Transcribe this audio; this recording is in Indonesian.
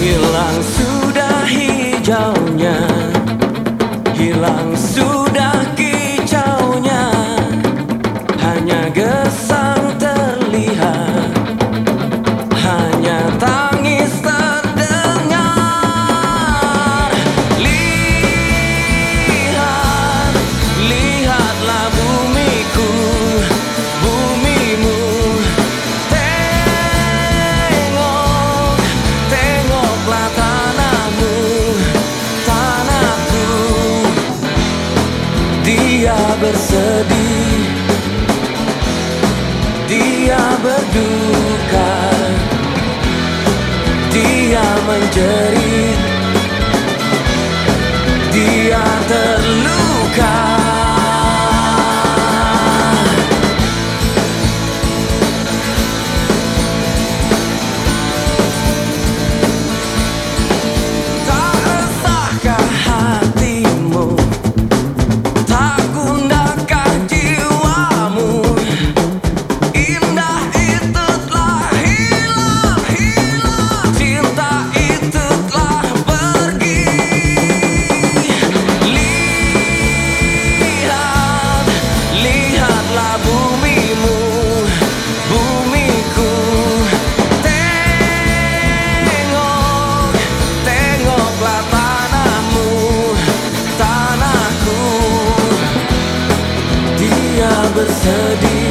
Hilang sudah hijaunya, hilang sudah kicaunya, hanya gesang terlihat, hanya tangis terdengar. Lihat, lihatlah bumiku, bumimu. Tengok, tengoklah tanahmu, tanahku. Dia bersedih, dia berduka, dia menjerit, dia terluka. Tak resahkah hatimu, tak gundahkah jiwamu? Indah itu telah hilang, hilang. Cinta itu telah pergi. Lihat, lihatlah bumimu, bumiku. Tengok, tengoklah tanahmu, tanahku. Dia bersedih,